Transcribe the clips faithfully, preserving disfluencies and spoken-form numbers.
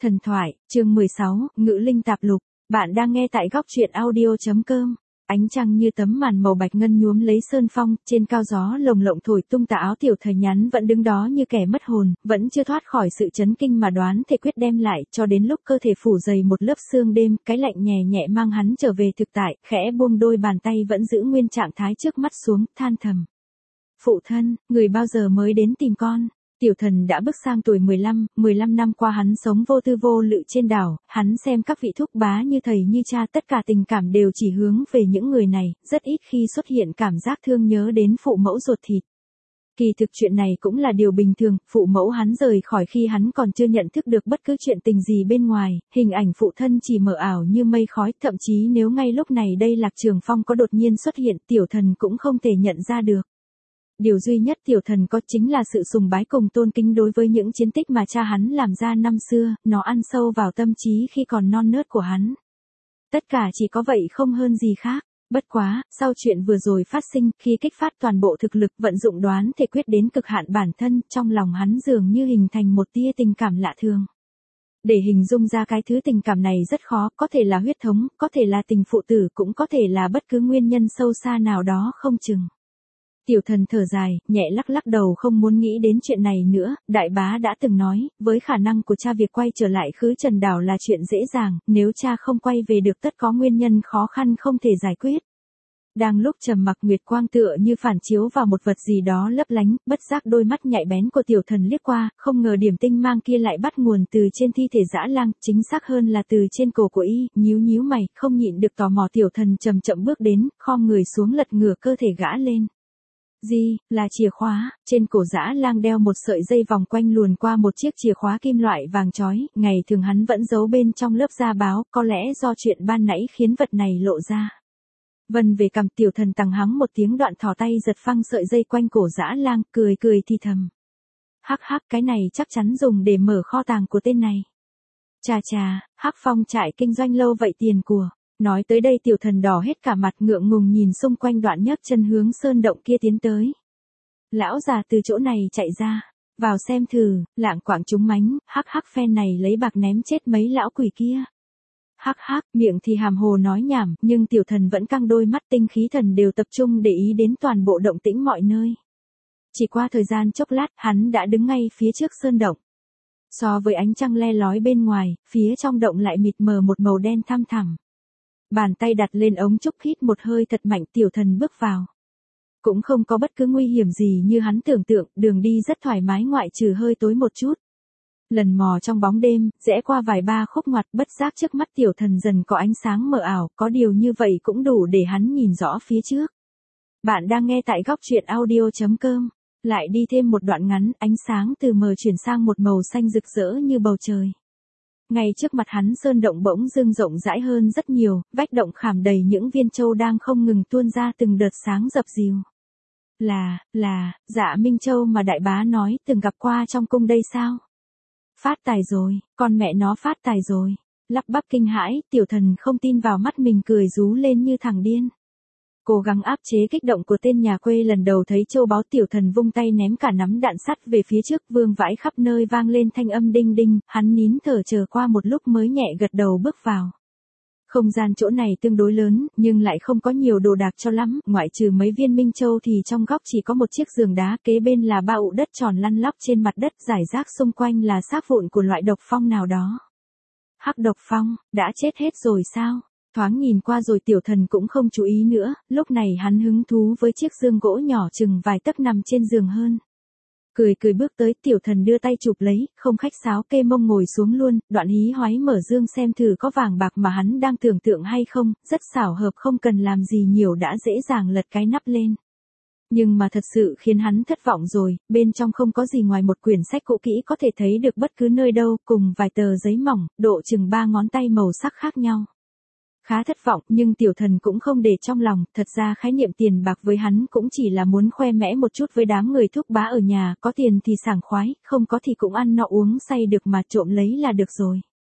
Thần thoại, chương mười sáu, Ngự linh tạp lục. Bạn đang nghe tại góc truyện audio.com. Ánh trăng như tấm màn màu bạch ngân nhuốm lấy sơn phong, trên cao gió lồng lộng thổi tung tà áo tiểu thời nhắn vẫn đứng đó như kẻ mất hồn, vẫn chưa thoát khỏi sự chấn kinh mà đoán thể quyết đem lại, cho đến lúc cơ thể phủ dày một lớp sương đêm, cái lạnh nhẹ nhẹ mang hắn trở về thực tại, khẽ buông đôi bàn tay vẫn giữ nguyên trạng thái trước mắt xuống, than thầm. Phụ thân, người bao giờ mới đến tìm con? Tiểu thần đã bước sang tuổi mười lăm, mười lăm năm qua hắn sống vô tư vô lự trên đảo, hắn xem các vị thúc bá như thầy như cha, tất cả tình cảm đều chỉ hướng về những người này, rất ít khi xuất hiện cảm giác thương nhớ đến phụ mẫu ruột thịt. Kỳ thực chuyện này cũng là điều bình thường, phụ mẫu hắn rời khỏi khi hắn còn chưa nhận thức được bất cứ chuyện tình gì bên ngoài, hình ảnh phụ thân chỉ mờ ảo như mây khói, thậm chí nếu ngay lúc này đây Lạc Trường Phong có đột nhiên xuất hiện, tiểu thần cũng không thể nhận ra được. Điều duy nhất tiểu thần có chính là sự sùng bái cùng tôn kính đối với những chiến tích mà cha hắn làm ra năm xưa, nó ăn sâu vào tâm trí khi còn non nớt của hắn. Tất cả chỉ có vậy không hơn gì khác. Bất quá, sau chuyện vừa rồi phát sinh, khi kích phát toàn bộ thực lực vận dụng đoán thể quyết đến cực hạn bản thân, trong lòng hắn dường như hình thành một tia tình cảm lạ thường. Để hình dung ra cái thứ tình cảm này rất khó, có thể là huyết thống, có thể là tình phụ tử, cũng có thể là bất cứ nguyên nhân sâu xa nào đó không chừng. Tiểu thần thở dài, nhẹ lắc lắc đầu không muốn nghĩ đến chuyện này nữa, đại bá đã từng nói, với khả năng của cha việc quay trở lại khứ Trần Đảo là chuyện dễ dàng, nếu cha không quay về được tất có nguyên nhân khó khăn không thể giải quyết. Đang lúc trầm mặc nguyệt quang tựa như phản chiếu vào một vật gì đó lấp lánh, bất giác đôi mắt nhạy bén của tiểu thần liếc qua, không ngờ điểm tinh mang kia lại bắt nguồn từ trên thi thể dã lang, chính xác hơn là từ trên cổ của y, nhíu nhíu mày, không nhịn được tò mò tiểu thần chậm chậm bước đến, khom người xuống lật ngửa cơ thể gã lên. Gì, là chìa khóa, trên cổ dã lang đeo một sợi dây vòng quanh luồn qua một chiếc chìa khóa kim loại vàng chói, ngày thường hắn vẫn giấu bên trong lớp da báo, có lẽ do chuyện ban nãy khiến vật này lộ ra. Vân về cầm tiểu thần tằng hắng một tiếng đoạn thò tay giật phăng sợi dây quanh cổ dã lang, cười cười thì thầm. Hắc hắc, cái này chắc chắn dùng để mở kho tàng của tên này. Chà chà, Hắc Phong trại kinh doanh lâu vậy tiền của. Nói tới đây tiểu thần đỏ hết cả mặt ngượng ngùng nhìn xung quanh đoạn nhấc chân hướng sơn động kia tiến tới. Lão già từ chỗ này chạy ra, vào xem thử, lạng quạng chúng mánh, hắc hắc phen này lấy bạc ném chết mấy lão quỷ kia. Hắc hắc, miệng thì hàm hồ nói nhảm, nhưng tiểu thần vẫn căng đôi mắt tinh khí thần đều tập trung để ý đến toàn bộ động tĩnh mọi nơi. Chỉ qua thời gian chốc lát, hắn đã đứng ngay phía trước sơn động. So với ánh trăng le lói bên ngoài, phía trong động lại mịt mờ một màu đen thăm thẳm. Bàn tay đặt lên ống trúc hít một hơi thật mạnh tiểu thần bước vào. Cũng không có bất cứ nguy hiểm gì như hắn tưởng tượng, đường đi rất thoải mái ngoại trừ hơi tối một chút. Lần mò trong bóng đêm, rẽ qua vài ba khúc ngoặt bất giác trước mắt tiểu thần dần có ánh sáng mờ ảo, có điều như vậy cũng đủ để hắn nhìn rõ phía trước. Bạn đang nghe tại góc truyện audio.com. Lại đi thêm một đoạn ngắn, ánh sáng từ mờ chuyển sang một màu xanh rực rỡ như bầu trời. Ngay trước mặt hắn sơn động bỗng dưng rộng rãi hơn rất nhiều, vách động khảm đầy những viên châu đang không ngừng tuôn ra từng đợt sáng dập dìu. Là, là, Dạ Minh Châu mà đại bá nói từng gặp qua trong cung đây sao? Phát tài rồi, con mẹ nó phát tài rồi. Lắp bắp kinh hãi, tiểu thần không tin vào mắt mình cười rú lên như thằng điên. Cố gắng áp chế kích động của tên nhà quê lần đầu thấy châu báu tiểu thần vung tay ném cả nắm đạn sắt về phía trước vương vãi khắp nơi vang lên thanh âm đinh đinh, hắn nín thở chờ qua một lúc mới nhẹ gật đầu bước vào. Không gian chỗ này tương đối lớn, nhưng lại không có nhiều đồ đạc cho lắm, ngoại trừ mấy viên minh châu thì trong góc chỉ có một chiếc giường đá, kế bên là ba ụ đất tròn lăn lóc trên mặt đất, rải rác xung quanh là xác vụn của loại độc phong nào đó. Hắc độc phong, đã chết hết rồi sao? Thoáng nhìn qua rồi tiểu thần cũng không chú ý nữa, lúc này hắn hứng thú với chiếc giường gỗ nhỏ chừng vài tấc nằm trên giường hơn. Cười cười bước tới tiểu thần đưa tay chụp lấy, không khách sáo kê mông ngồi xuống luôn, đoạn hí hoái mở dương xem thử có vàng bạc mà hắn đang tưởng tượng hay không, rất xảo hợp không cần làm gì nhiều đã dễ dàng lật cái nắp lên. Nhưng mà thật sự khiến hắn thất vọng rồi, bên trong không có gì ngoài một quyển sách cũ kỹ có thể thấy được bất cứ nơi đâu, cùng vài tờ giấy mỏng, độ chừng ba ngón tay màu sắc khác nhau. Khá thất vọng, nhưng tiểu thần cũng không để trong lòng, thật ra khái niệm tiền bạc với hắn cũng chỉ là muốn khoe mẽ một chút với đám người thúc bá ở nhà, có tiền thì sảng khoái, không có thì cũng ăn no uống say được mà trộm lấy là được rồi.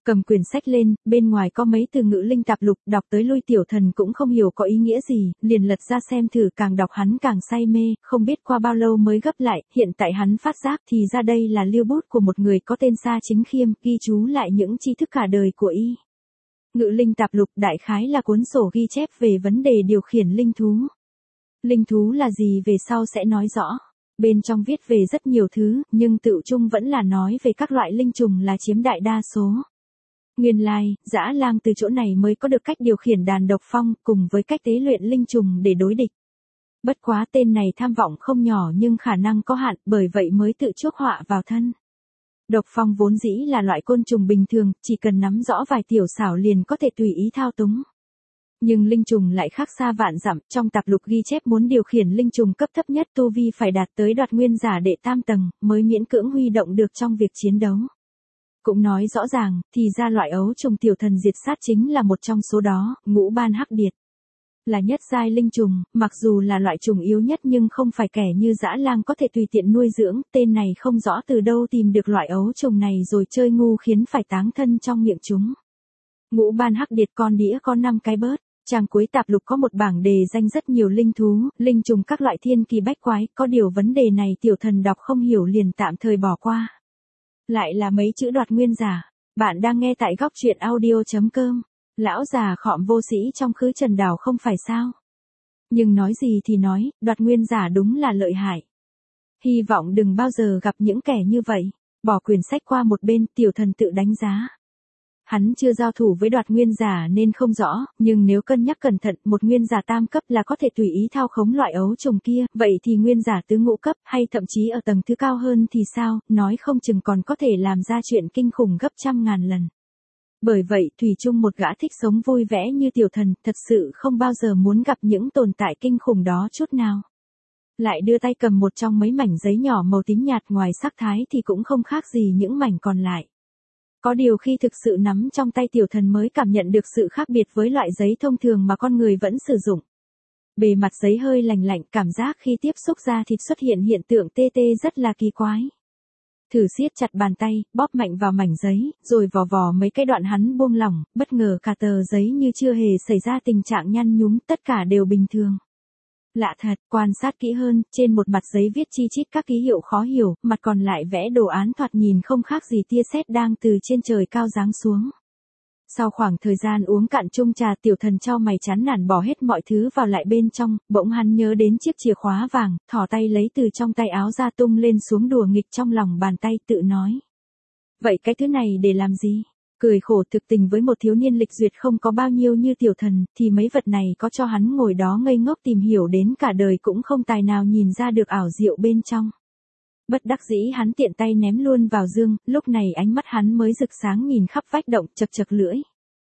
Cầm quyển sách lên, bên ngoài có mấy từ ngữ linh tạp lục, đọc tới lui tiểu thần cũng không hiểu có ý nghĩa gì, liền lật ra xem thử, càng đọc hắn càng say mê, không biết qua bao lâu mới gấp lại, hiện tại hắn phát giác thì ra đây là lưu bút của một người có tên Sa Chính Khiêm, ghi chú lại những tri thức cả đời của y. Ngữ linh tạp lục đại khái là cuốn sổ ghi chép về vấn đề điều khiển linh thú. Linh thú là gì về sau sẽ nói rõ. Bên trong viết về rất nhiều thứ, nhưng tự chung vẫn là nói về các loại linh trùng là chiếm đại đa số. Nguyên lai, Dã Lang từ chỗ này mới có được cách điều khiển đàn độc phong, cùng với cách tế luyện linh trùng để đối địch. Bất quá tên này tham vọng không nhỏ nhưng khả năng có hạn, bởi vậy mới tự chuốc họa vào thân. Độc phong vốn dĩ là loại côn trùng bình thường, chỉ cần nắm rõ vài tiểu xảo liền có thể tùy ý thao túng. Nhưng linh trùng lại khác xa vạn dặm, trong tạp lục ghi chép muốn điều khiển linh trùng cấp thấp nhất tu vi phải đạt tới đoạt nguyên giả đệ tam tầng, mới miễn cưỡng huy động được trong việc chiến đấu. Cũng nói rõ ràng, thì ra loại ấu trùng tiểu thần diệt sát chính là một trong số đó, Ngũ Ban Hắc Điệt. Là nhất giai linh trùng, mặc dù là loại trùng yếu nhất nhưng không phải kẻ như Dã Lang có thể tùy tiện nuôi dưỡng, tên này không rõ từ đâu tìm được loại ấu trùng này rồi chơi ngu khiến phải táng thân trong miệng chúng. Ngũ Ban Hắc Điệt con đĩa có năm cái bớt, trang cuối tạp lục có một bảng đề danh rất nhiều linh thú, linh trùng các loại thiên kỳ bách quái, có điều vấn đề này tiểu thần đọc không hiểu liền tạm thời bỏ qua. Lại là mấy chữ đoạt nguyên giả, bạn đang nghe tại góc truyện audio chấm com. Lão già khọm vô sĩ trong khứ trần đảo không phải sao. Nhưng nói gì thì nói, đoạt nguyên giả đúng là lợi hại. Hy vọng đừng bao giờ gặp những kẻ như vậy. Bỏ quyển sách qua một bên, tiểu thần tự đánh giá. Hắn chưa giao thủ với đoạt nguyên giả nên không rõ, nhưng nếu cân nhắc cẩn thận, một nguyên giả tam cấp là có thể tùy ý thao khống loại ấu trùng kia, vậy thì nguyên giả tứ ngũ cấp hay thậm chí ở tầng thứ cao hơn thì sao, nói không chừng còn có thể làm ra chuyện kinh khủng gấp trăm ngàn lần. Bởi vậy, thủy chung một gã thích sống vui vẻ như tiểu thần, thật sự không bao giờ muốn gặp những tồn tại kinh khủng đó chút nào. Lại đưa tay cầm một trong mấy mảnh giấy nhỏ màu tím nhạt, ngoài sắc thái thì cũng không khác gì những mảnh còn lại. Có điều khi thực sự nắm trong tay tiểu thần mới cảm nhận được sự khác biệt với loại giấy thông thường mà con người vẫn sử dụng. Bề mặt giấy hơi lành lạnh, cảm giác khi tiếp xúc da thịt xuất hiện hiện tượng tê tê rất là kỳ quái. Thử siết chặt bàn tay, bóp mạnh vào mảnh giấy, rồi vò vò mấy cái đoạn hắn buông lỏng, bất ngờ cả tờ giấy như chưa hề xảy ra tình trạng nhăn nhúm, tất cả đều bình thường. Lạ thật, quan sát kỹ hơn, trên một mặt giấy viết chi chít các ký hiệu khó hiểu, mặt còn lại vẽ đồ án thoạt nhìn không khác gì tia sét đang từ trên trời cao giáng xuống. Sau khoảng thời gian uống cạn chung trà, tiểu thần chau mày chán nản bỏ hết mọi thứ vào lại bên trong, bỗng hắn nhớ đến chiếc chìa khóa vàng, thò tay lấy từ trong tay áo ra tung lên xuống đùa nghịch trong lòng bàn tay, tự nói. Vậy cái thứ này để làm gì? Cười khổ thực tình với một thiếu niên lịch duyệt không có bao nhiêu như tiểu thần, thì mấy vật này có cho hắn ngồi đó ngây ngốc tìm hiểu đến cả đời cũng không tài nào nhìn ra được ảo diệu bên trong. Bất đắc dĩ hắn tiện tay ném luôn vào dương, lúc này ánh mắt hắn mới rực sáng nhìn khắp vách động, chật chật lưỡi.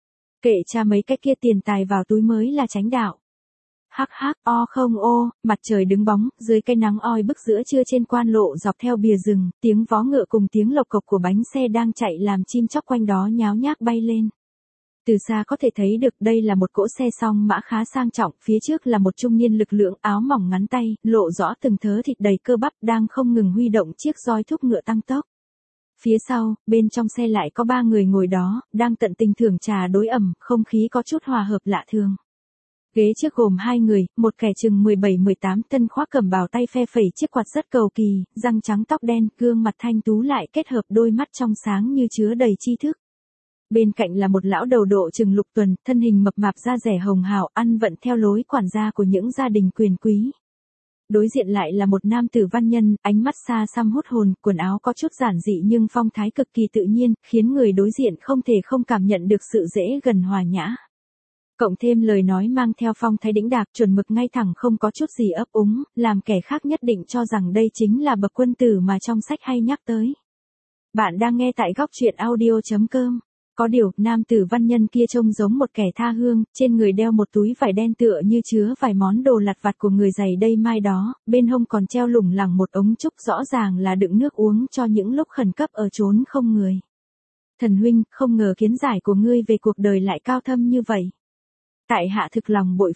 Kệ cha mấy cái kia, tiền tài vào túi mới là chánh đạo. Hắc hắc, o không ô, mặt trời đứng bóng, dưới cây nắng oi bức giữa trưa trên quan lộ dọc theo bìa rừng, tiếng vó ngựa cùng tiếng lộc cộc của bánh xe đang chạy làm chim chóc quanh đó nháo nhác bay lên. Từ xa có thể thấy được đây là một cỗ xe song mã khá sang trọng, phía trước là một trung niên lực lượng áo mỏng ngắn tay, lộ rõ từng thớ thịt đầy cơ bắp đang không ngừng huy động chiếc roi thúc ngựa tăng tốc. Phía sau, bên trong xe lại có ba người ngồi đó, đang tận tình thưởng trà đối ẩm, không khí có chút hòa hợp lạ thường. Ghế trước gồm hai người, một kẻ chừng mười bảy mười tám, thân khoác cẩm bào tay phe phẩy chiếc quạt rất cầu kỳ, răng trắng tóc đen, gương mặt thanh tú lại kết hợp đôi mắt trong sáng như chứa đầy tri thức. Bên cạnh là một lão đầu độ chừng lục tuần, thân hình mập mạp da dẻ hồng hào, ăn vận theo lối quản gia của những gia đình quyền quý. Đối diện lại là một nam tử văn nhân, ánh mắt xa xăm hút hồn, quần áo có chút giản dị nhưng phong thái cực kỳ tự nhiên, khiến người đối diện không thể không cảm nhận được sự dễ gần hòa nhã. Cộng thêm lời nói mang theo phong thái đĩnh đạc, chuẩn mực ngay thẳng, không có chút gì ấp úng, làm kẻ khác nhất định cho rằng đây chính là bậc quân tử mà trong sách hay nhắc tới. Bạn đang nghe tại góc truyện audio chấm com. Có điều, nam tử văn nhân kia trông giống một kẻ tha hương, trên người đeo một túi vải đen tựa như chứa vài món đồ lặt vặt của người giày đây mai đó, bên hông còn treo lủng lẳng một ống trúc, rõ ràng là đựng nước uống cho những lúc khẩn cấp ở chốn không người. Thần huynh, không ngờ kiến giải của ngươi về cuộc đời lại cao thâm như vậy. Tại hạ thực lòng bội phục.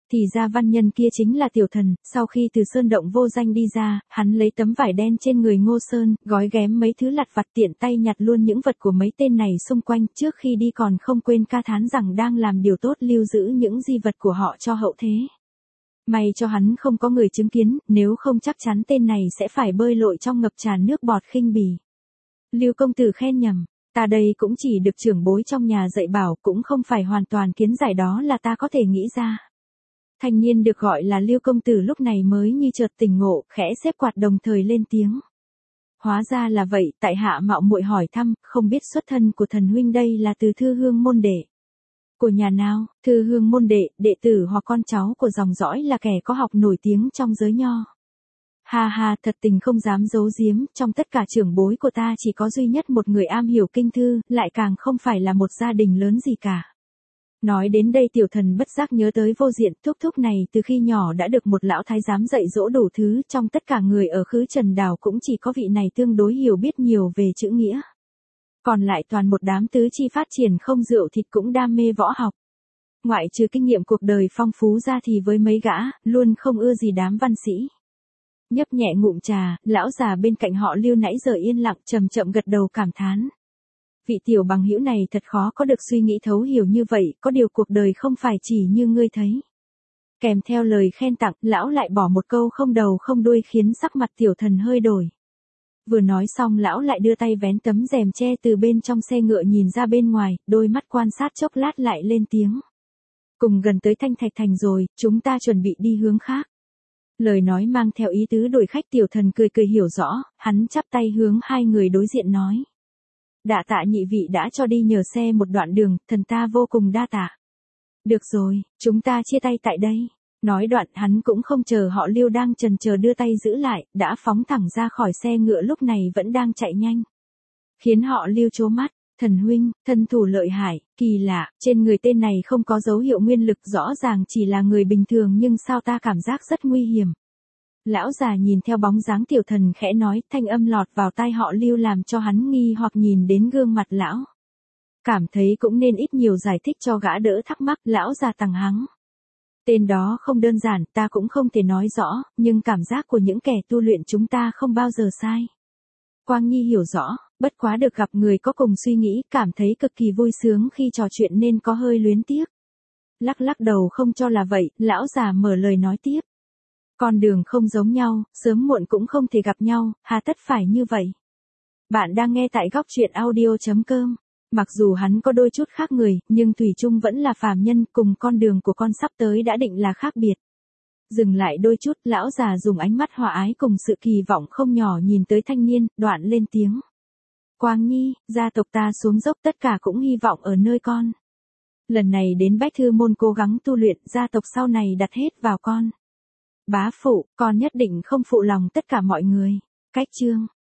Thì ra văn nhân kia chính là Tiểu Thần, sau khi từ sơn động vô danh đi ra, hắn lấy tấm vải đen trên người Ngô Sơn, gói ghém mấy thứ lặt vặt tiện tay nhặt luôn những vật của mấy tên này xung quanh, trước khi đi còn không quên ca thán rằng đang làm điều tốt lưu giữ những di vật của họ cho hậu thế. May cho hắn không có người chứng kiến, nếu không chắc chắn tên này sẽ phải bơi lội trong ngập tràn nước bọt khinh bỉ. Lưu công tử khen nhầm, ta đây cũng chỉ được trưởng bối trong nhà dạy bảo, cũng không phải hoàn toàn kiến giải đó là ta có thể nghĩ ra. Thanh niên được gọi là Lưu công tử lúc này mới như chợt tỉnh ngộ, khẽ xếp quạt đồng thời lên tiếng. Hóa ra là vậy, tại hạ mạo muội hỏi thăm, không biết xuất thân của thần huynh đây là từ Thư Hương môn đệ. Của nhà nào? Thư Hương môn đệ, đệ tử hoặc con cháu của dòng dõi là kẻ có học nổi tiếng trong giới nho. Ha ha, thật tình không dám giấu giếm, trong tất cả trưởng bối của ta chỉ có duy nhất một người am hiểu kinh thư, lại càng không phải là một gia đình lớn gì cả. Nói đến đây Tiểu Thần bất giác nhớ tới Vô Diện, thúc thúc này từ khi nhỏ đã được một lão thái giám dạy dỗ đủ thứ, trong tất cả người ở khứ Trần Đảo cũng chỉ có vị này tương đối hiểu biết nhiều về chữ nghĩa. Còn lại toàn một đám tứ chi phát triển không rượu thịt cũng đam mê võ học. Ngoại trừ kinh nghiệm cuộc đời phong phú ra thì với mấy gã, luôn không ưa gì đám văn sĩ. Nhấp nhẹ ngụm trà, lão già bên cạnh họ Lưu nãy giờ yên lặng chậm chậm gật đầu cảm thán. Vị tiểu bằng hữu này thật khó có được suy nghĩ thấu hiểu như vậy, có điều cuộc đời không phải chỉ như ngươi thấy. Kèm theo lời khen tặng, lão lại bỏ một câu không đầu không đuôi khiến sắc mặt Tiểu Thần hơi đổi. Vừa nói xong lão lại đưa tay vén tấm rèm che từ bên trong xe ngựa nhìn ra bên ngoài, đôi mắt quan sát chốc lát lại lên tiếng. Cùng gần tới Thanh Thạch Thành rồi, chúng ta chuẩn bị đi hướng khác. Lời nói mang theo ý tứ đuổi khách. Tiểu Thần cười cười hiểu rõ, hắn chắp tay hướng hai người đối diện nói. Đa tạ nhị vị đã cho đi nhờ xe một đoạn đường, thần ta vô cùng đa tạ. Được rồi, chúng ta chia tay tại đây. Nói đoạn hắn cũng không chờ họ Lưu đang chần chờ đưa tay giữ lại, đã phóng thẳng ra khỏi xe ngựa lúc này vẫn đang chạy nhanh. Khiến họ Lưu trố mắt, thần huynh, thân thủ lợi hại, kỳ lạ, trên người tên này không có dấu hiệu nguyên lực, rõ ràng chỉ là người bình thường nhưng sao ta cảm giác rất nguy hiểm. Lão già nhìn theo bóng dáng Tiểu Thần khẽ nói, thanh âm lọt vào tai họ Lưu làm cho hắn nghi hoặc nhìn đến gương mặt lão. Cảm thấy cũng nên ít nhiều giải thích cho gã đỡ thắc mắc, lão già tằng hắng. Tên đó không đơn giản, ta cũng không thể nói rõ, nhưng cảm giác của những kẻ tu luyện chúng ta không bao giờ sai. Quang Nhi hiểu rõ, bất quá được gặp người có cùng suy nghĩ, cảm thấy cực kỳ vui sướng khi trò chuyện nên có hơi luyến tiếc. Lắc lắc đầu không cho là vậy, lão già mở lời nói tiếp. Con đường không giống nhau, sớm muộn cũng không thể gặp nhau, hà tất phải như vậy. Bạn đang nghe tại góc truyện audio chấm com. Mặc dù hắn có đôi chút khác người, nhưng thủy chung vẫn là phàm nhân, cùng con đường của con sắp tới đã định là khác biệt. Dừng lại đôi chút, lão già dùng ánh mắt hòa ái cùng sự kỳ vọng không nhỏ nhìn tới thanh niên, đoạn lên tiếng. Quang Nhi, gia tộc ta xuống dốc tất cả cũng hy vọng ở nơi con. Lần này đến Bách Thư Môn cố gắng tu luyện, gia tộc sau này đặt hết vào con. Bá phụ, con nhất định không phụ lòng tất cả mọi người. Cách chương.